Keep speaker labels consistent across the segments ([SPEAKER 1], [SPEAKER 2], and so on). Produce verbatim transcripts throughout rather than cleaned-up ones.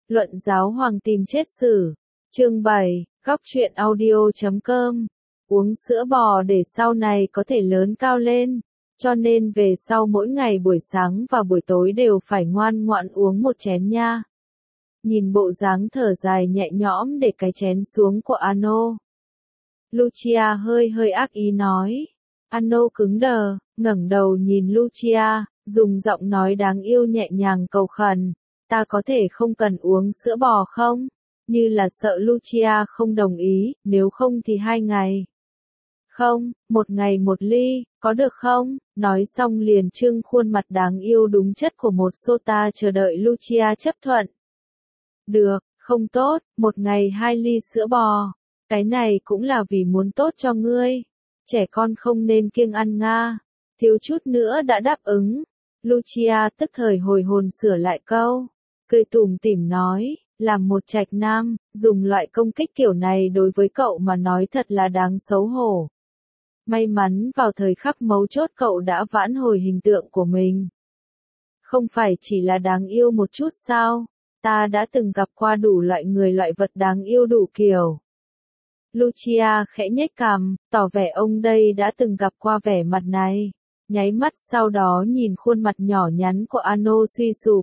[SPEAKER 1] Luận giáo hoàng tìm chết xử. Chương bảy, góc truyện audio chấm com. Uống sữa bò để sau này có thể lớn cao lên, cho nên về sau mỗi ngày buổi sáng và buổi tối đều phải ngoan ngoãn uống một chén nha. Nhìn bộ dáng thở dài nhẹ nhõm để cái chén xuống của Ano, Lucia hơi hơi ác ý nói. Ano cứng đờ, ngẩng đầu nhìn Lucia, dùng giọng nói đáng yêu nhẹ nhàng cầu khẩn. Ta có thể không cần uống sữa bò không? Như là sợ Lucia không đồng ý, nếu không thì hai ngày. Không, một ngày một ly, có được không? Nói xong liền trưng khuôn mặt đáng yêu đúng chất của một sota chờ đợi Lucia chấp thuận. Được, không tốt, một ngày hai ly sữa bò. Cái này cũng là vì muốn tốt cho ngươi. Trẻ con không nên kiêng ăn nga. Thiếu chút nữa đã đáp ứng. Lucia tức thời hồi hồn sửa lại câu. Cười tủm tỉm nói, làm một trạch nam, dùng loại công kích kiểu này đối với cậu mà nói thật là đáng xấu hổ. May mắn vào thời khắc mấu chốt cậu đã vãn hồi hình tượng của mình. Không phải chỉ là đáng yêu một chút sao? Ta đã từng gặp qua đủ loại người loại vật đáng yêu đủ kiểu. Lucia khẽ nhếch cằm, tỏ vẻ ông đây đã từng gặp qua vẻ mặt này. Nháy mắt sau đó nhìn khuôn mặt nhỏ nhắn của Ano suy sụp.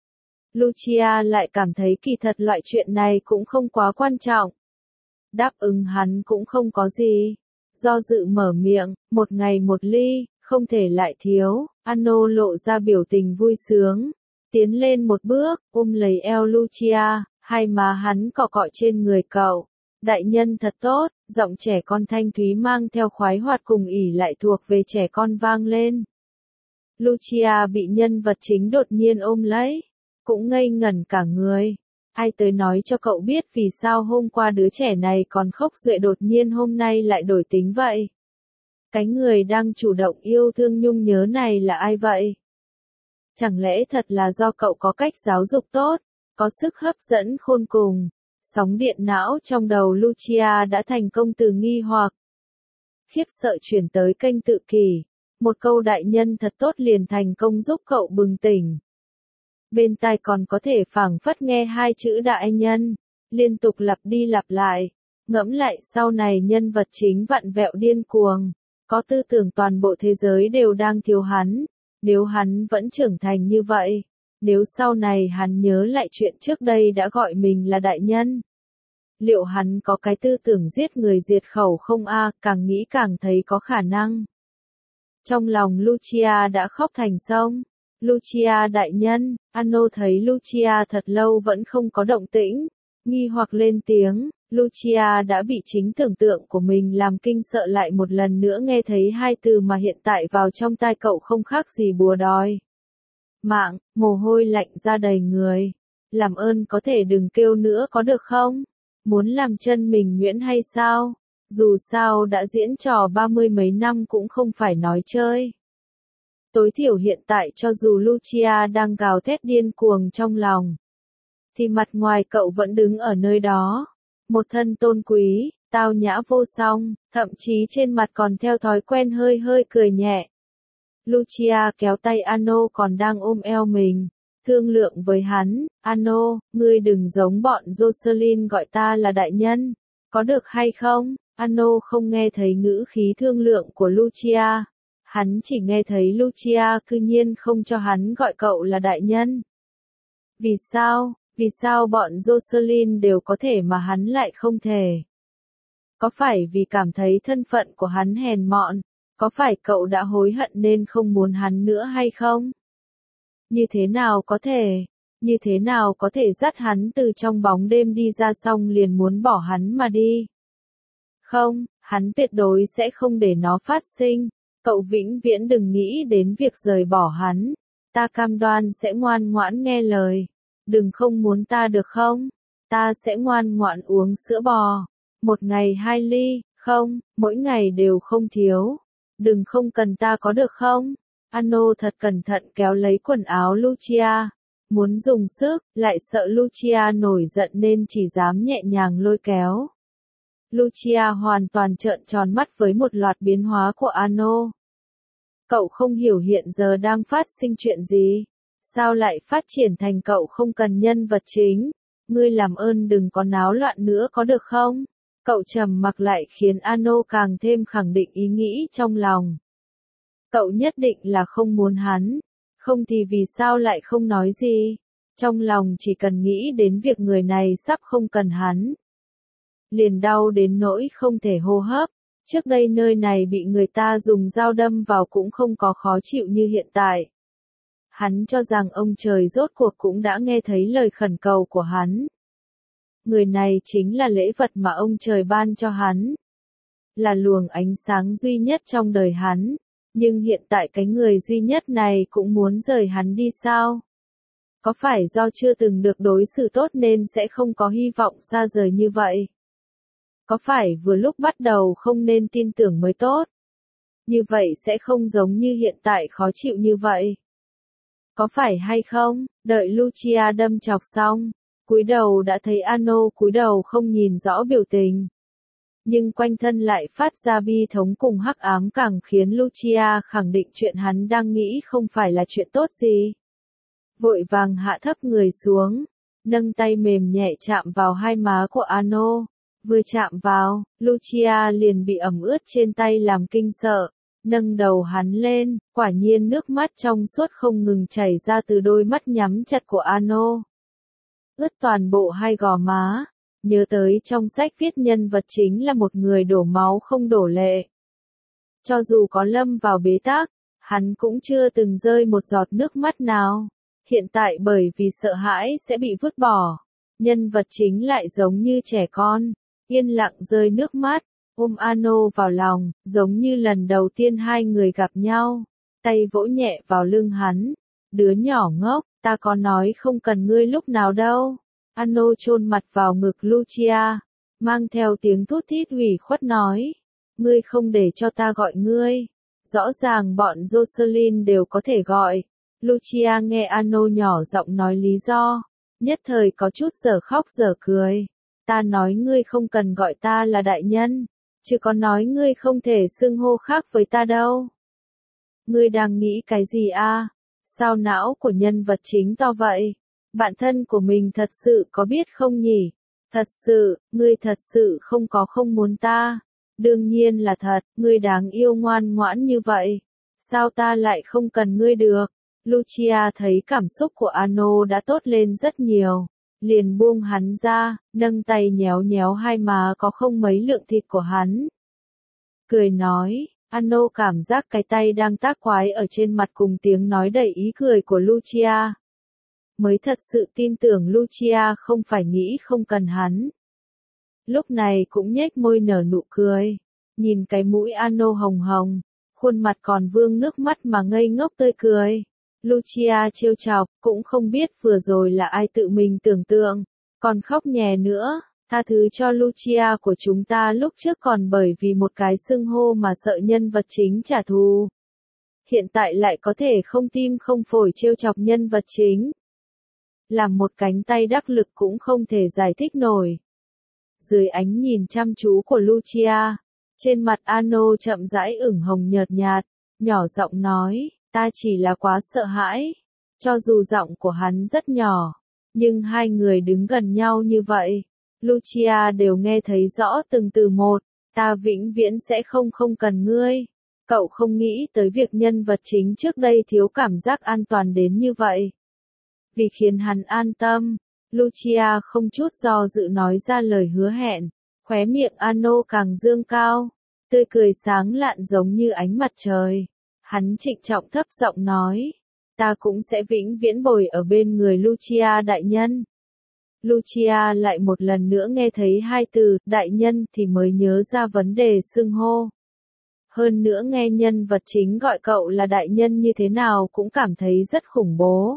[SPEAKER 1] Lucia lại cảm thấy kỳ thật loại chuyện này cũng không quá quan trọng. Đáp ứng hắn cũng không có gì. Do dự mở miệng, một ngày một ly, không thể lại thiếu. Ano lộ ra biểu tình vui sướng. Tiến lên một bước, ôm lấy eo Lucia, hai má hắn cọ cọ trên người cậu. Đại nhân thật tốt, giọng trẻ con thanh thúy mang theo khoái hoạt cùng ỉ lại thuộc về trẻ con vang lên. Lucia bị nhân vật chính đột nhiên ôm lấy, cũng ngây ngẩn cả người. Ai tới nói cho cậu biết vì sao hôm qua đứa trẻ này còn khóc rệ đột nhiên hôm nay lại đổi tính vậy? Cái người đang chủ động yêu thương nhung nhớ này là ai vậy? Chẳng lẽ thật là do cậu có cách giáo dục tốt, có sức hấp dẫn khôn cùng? Sóng điện não trong đầu Lucia đã thành công từ nghi hoặc. Khiếp sợ chuyển tới kênh tự kỷ. Một câu đại nhân thật tốt liền thành công giúp cậu bừng tỉnh. Bên tai còn có thể phảng phất nghe hai chữ đại nhân, liên tục lặp đi lặp lại. Ngẫm lại sau này nhân vật chính vặn vẹo điên cuồng, có tư tưởng toàn bộ thế giới đều đang thiếu hắn. Nếu hắn vẫn trưởng thành như vậy, nếu sau này hắn nhớ lại chuyện trước đây đã gọi mình là đại nhân, liệu hắn có cái tư tưởng giết người diệt khẩu không a? Càng nghĩ càng thấy có khả năng. Trong lòng Lucia đã khóc thành sông. Lucia đại nhân, Ano thấy Lucia thật lâu vẫn không có động tĩnh, nghi hoặc lên tiếng. Lucia đã bị chính tưởng tượng của mình làm kinh sợ lại một lần nữa nghe thấy hai từ mà hiện tại vào trong tai cậu không khác gì bùa đòi mạng, mồ hôi lạnh ra đầy người. Làm ơn có thể đừng kêu nữa có được không? Muốn làm chân mình nhuyễn hay sao? Dù sao đã diễn trò ba mươi mấy năm cũng không phải nói chơi. Tối thiểu hiện tại cho dù Lucia đang gào thét điên cuồng trong lòng, thì mặt ngoài cậu vẫn đứng ở nơi đó. Một thân tôn quý, tao nhã vô song, thậm chí trên mặt còn theo thói quen hơi hơi cười nhẹ. Lucia kéo tay Ano còn đang ôm eo mình, thương lượng với hắn, Ano, ngươi đừng giống bọn Jocelyn gọi ta là đại nhân, có được hay không? Ano không nghe thấy ngữ khí thương lượng của Lucia, hắn chỉ nghe thấy Lucia cư nhiên không cho hắn gọi cậu là đại nhân. Vì sao? Vì sao bọn Jocelyn đều có thể mà hắn lại không thể? Có phải vì cảm thấy thân phận của hắn hèn mọn? Có phải cậu đã hối hận nên không muốn hắn nữa hay không? Như thế nào có thể? Như thế nào có thể dắt hắn từ trong bóng đêm đi ra xong liền muốn bỏ hắn mà đi? Không, hắn tuyệt đối sẽ không để nó phát sinh. Cậu vĩnh viễn đừng nghĩ đến việc rời bỏ hắn. Ta cam đoan sẽ ngoan ngoãn nghe lời. Đừng không muốn ta được không? Ta sẽ ngoan ngoãn uống sữa bò. Một ngày hai ly, không, mỗi ngày đều không thiếu. Đừng không cần ta có được không? Ano thật cẩn thận kéo lấy quần áo Lucia. Muốn dùng sức, lại sợ Lucia nổi giận nên chỉ dám nhẹ nhàng lôi kéo. Lucia hoàn toàn trợn tròn mắt với một loạt biến hóa của Ano. Cậu không hiểu hiện giờ đang phát sinh chuyện gì. Sao lại phát triển thành cậu không cần nhân vật chính, ngươi làm ơn đừng có náo loạn nữa có được không? Cậu trầm mặc lại khiến Ano càng thêm khẳng định ý nghĩ trong lòng. Cậu nhất định là không muốn hắn, không thì vì sao lại không nói gì? Trong lòng chỉ cần nghĩ đến việc người này sắp không cần hắn. Liền đau đến nỗi không thể hô hấp, trước đây nơi này bị người ta dùng dao đâm vào cũng không có khó chịu như hiện tại. Hắn cho rằng ông trời rốt cuộc cũng đã nghe thấy lời khẩn cầu của hắn. Người này chính là lễ vật mà ông trời ban cho hắn. Là luồng ánh sáng duy nhất trong đời hắn. Nhưng hiện tại cái người duy nhất này cũng muốn rời hắn đi sao? Có phải do chưa từng được đối xử tốt nên sẽ không có hy vọng xa rời như vậy? Có phải vừa lúc bắt đầu không nên tin tưởng mới tốt? Như vậy sẽ không giống như hiện tại khó chịu như vậy. Có phải hay không? Đợi Lucia đâm chọc xong, cúi đầu đã thấy Ano cúi đầu không nhìn rõ biểu tình. Nhưng quanh thân lại phát ra bi thống cùng hắc ám càng khiến Lucia khẳng định chuyện hắn đang nghĩ không phải là chuyện tốt gì. Vội vàng hạ thấp người xuống, nâng tay mềm nhẹ chạm vào hai má của Ano. Vừa chạm vào, Lucia liền bị ẩm ướt trên tay làm kinh sợ, nâng đầu hắn lên, quả nhiên nước mắt trong suốt không ngừng chảy ra từ đôi mắt nhắm chặt của Ano. Ướt toàn bộ hai gò má, nhớ tới trong sách viết nhân vật chính là một người đổ máu không đổ lệ. Cho dù có lâm vào bế tắc, hắn cũng chưa từng rơi một giọt nước mắt nào. Hiện tại bởi vì sợ hãi sẽ bị vứt bỏ, nhân vật chính lại giống như trẻ con, yên lặng rơi nước mắt, ôm Ano vào lòng, giống như lần đầu tiên hai người gặp nhau, tay vỗ nhẹ vào lưng hắn. Đứa nhỏ ngốc, ta có nói không cần ngươi lúc nào đâu. Ano chôn mặt vào ngực Lucia, mang theo tiếng thút thít ủy khuất nói. Ngươi không để cho ta gọi ngươi. Rõ ràng bọn Jocelyn đều có thể gọi. Lucia nghe Ano nhỏ giọng nói lý do, nhất thời có chút dở khóc dở cười. Ta nói ngươi không cần gọi ta là đại nhân, chứ có nói ngươi không thể xưng hô khác với ta đâu. Ngươi đang nghĩ cái gì a? Sao não của nhân vật chính to vậy? Bạn thân của mình thật sự có biết không nhỉ? Thật sự, ngươi thật sự không có không muốn ta. Đương nhiên là thật, ngươi đáng yêu ngoan ngoãn như vậy. Sao ta lại không cần ngươi được? Lucia thấy cảm xúc của Ano đã tốt lên rất nhiều. Liền buông hắn ra, nâng tay nhéo nhéo hai má có không mấy lượng thịt của hắn. Cười nói, Ano cảm giác cái tay đang tác quái ở trên mặt cùng tiếng nói đầy ý cười của Lucia. Mới thật sự tin tưởng Lucia không phải nghĩ không cần hắn. Lúc này cũng nhếch môi nở nụ cười, nhìn cái mũi Ano hồng hồng, khuôn mặt còn vương nước mắt mà ngây ngốc tươi cười. Lucia trêu chọc, cũng không biết vừa rồi là ai tự mình tưởng tượng, còn khóc nhè nữa, tha thứ cho Lucia của chúng ta lúc trước còn bởi vì một cái xưng hô mà sợ nhân vật chính trả thù. Hiện tại lại có thể không tim không phổi trêu chọc nhân vật chính. Làm một cánh tay đắc lực cũng không thể giải thích nổi. Dưới ánh nhìn chăm chú của Lucia, trên mặt Ano chậm rãi ửng hồng nhợt nhạt, nhỏ giọng nói. Ta chỉ là quá sợ hãi. Cho dù giọng của hắn rất nhỏ, nhưng hai người đứng gần nhau như vậy, Lucia đều nghe thấy rõ từng từ một. Ta vĩnh viễn sẽ không không cần ngươi. Cậu không nghĩ tới việc nhân vật chính trước đây thiếu cảm giác an toàn đến như vậy. Vì khiến hắn an tâm, Lucia không chút do dự nói ra lời hứa hẹn. Khóe miệng Ano càng dương cao, tươi cười sáng lạn giống như ánh mặt trời. Hắn trịnh trọng thấp giọng nói, ta cũng sẽ vĩnh viễn bồi ở bên người Lucia đại nhân. Lucia lại một lần nữa nghe thấy hai từ, đại nhân thì mới nhớ ra vấn đề xưng hô. Hơn nữa nghe nhân vật chính gọi cậu là đại nhân như thế nào cũng cảm thấy rất khủng bố.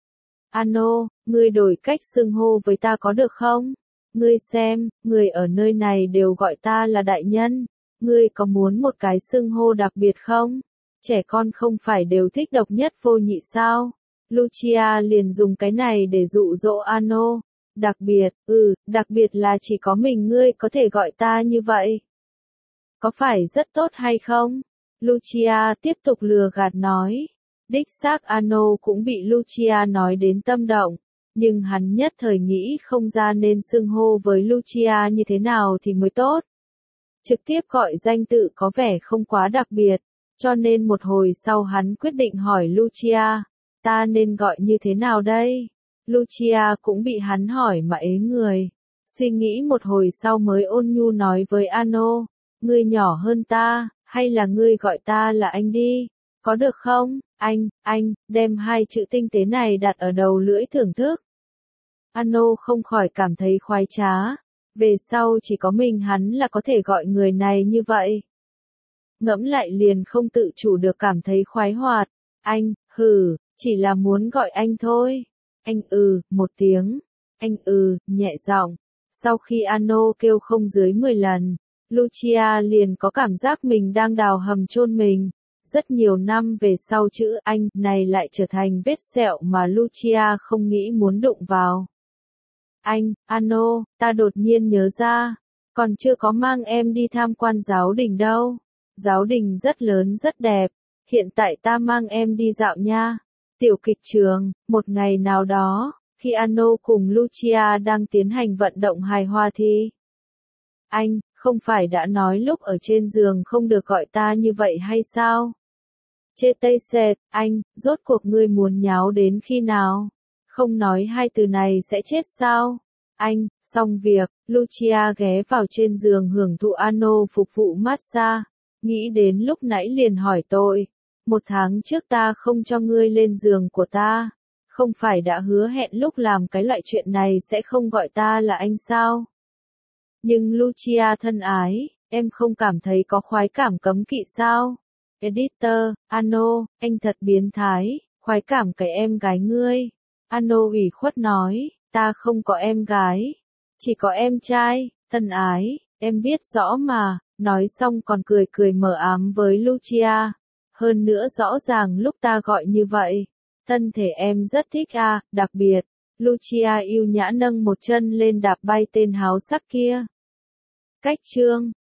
[SPEAKER 1] Ano, ngươi đổi cách xưng hô với ta có được không? Ngươi xem, người ở nơi này đều gọi ta là đại nhân. Ngươi có muốn một cái xưng hô đặc biệt không? Trẻ con không phải đều thích độc nhất vô nhị sao? Lucia liền dùng cái này để dụ dỗ Ano. Đặc biệt, ừ, đặc biệt là chỉ có mình ngươi có thể gọi ta như vậy. Có phải rất tốt hay không? Lucia tiếp tục lừa gạt nói. Đích xác Ano cũng bị Lucia nói đến tâm động. Nhưng hắn nhất thời nghĩ không ra nên xưng hô với Lucia như thế nào thì mới tốt. Trực tiếp gọi danh tự có vẻ không quá đặc biệt, cho nên một hồi sau hắn quyết định hỏi Lucia, ta nên gọi như thế nào đây? Lucia cũng bị hắn hỏi mà ế người. Suy nghĩ một hồi sau mới ôn nhu nói với Ano, ngươi nhỏ hơn ta, hay là ngươi gọi ta là anh đi, có được không? Anh, anh, đem hai chữ tinh tế này đặt ở đầu lưỡi thưởng thức. Ano không khỏi cảm thấy khoái trá, về sau chỉ có mình hắn là có thể gọi người này như vậy. Ngẫm lại liền không tự chủ được cảm thấy khoái hoạt. Anh, hừ, chỉ là muốn gọi anh thôi. Anh ừ, một tiếng. Anh ừ, nhẹ giọng. Sau khi Ano kêu không dưới mười lần, Lucia liền có cảm giác mình đang đào hầm chôn mình. Rất nhiều năm về sau chữ anh này lại trở thành vết sẹo mà Lucia không nghĩ muốn đụng vào. Anh, Ano, ta đột nhiên nhớ ra, còn chưa có mang em đi tham quan giáo đình đâu. Giáo đình rất lớn rất đẹp, hiện tại ta mang em đi dạo nha. Tiểu kịch trường, một ngày nào đó, khi Ano cùng Lucia đang tiến hành vận động hài hòa thì... Anh, không phải đã nói lúc ở trên giường không được gọi ta như vậy hay sao? Chê tây sệt, anh, rốt cuộc ngươi muốn nháo đến khi nào? Không nói hai từ này sẽ chết sao? Anh, xong việc, Lucia ghé vào trên giường hưởng thụ Ano phục vụ massage. Nghĩ đến lúc nãy liền hỏi tội. Một tháng trước ta không cho ngươi lên giường của ta. Không phải đã hứa hẹn lúc làm cái loại chuyện này sẽ không gọi ta là anh sao? Nhưng Lucia thân ái, em không cảm thấy có khoái cảm cấm kỵ sao? Editor, Ano, anh thật biến thái, khoái cảm cái em gái ngươi. Ano ủy khuất nói, ta không có em gái, chỉ có em trai, thân ái, em biết rõ mà. Nói xong còn cười cười mờ ám với Lucia. Hơn nữa rõ ràng lúc ta gọi như vậy, thân thể em rất thích à, đặc biệt. Lucia yêu nhã nâng một chân lên đạp bay tên háo sắc kia. Cách chương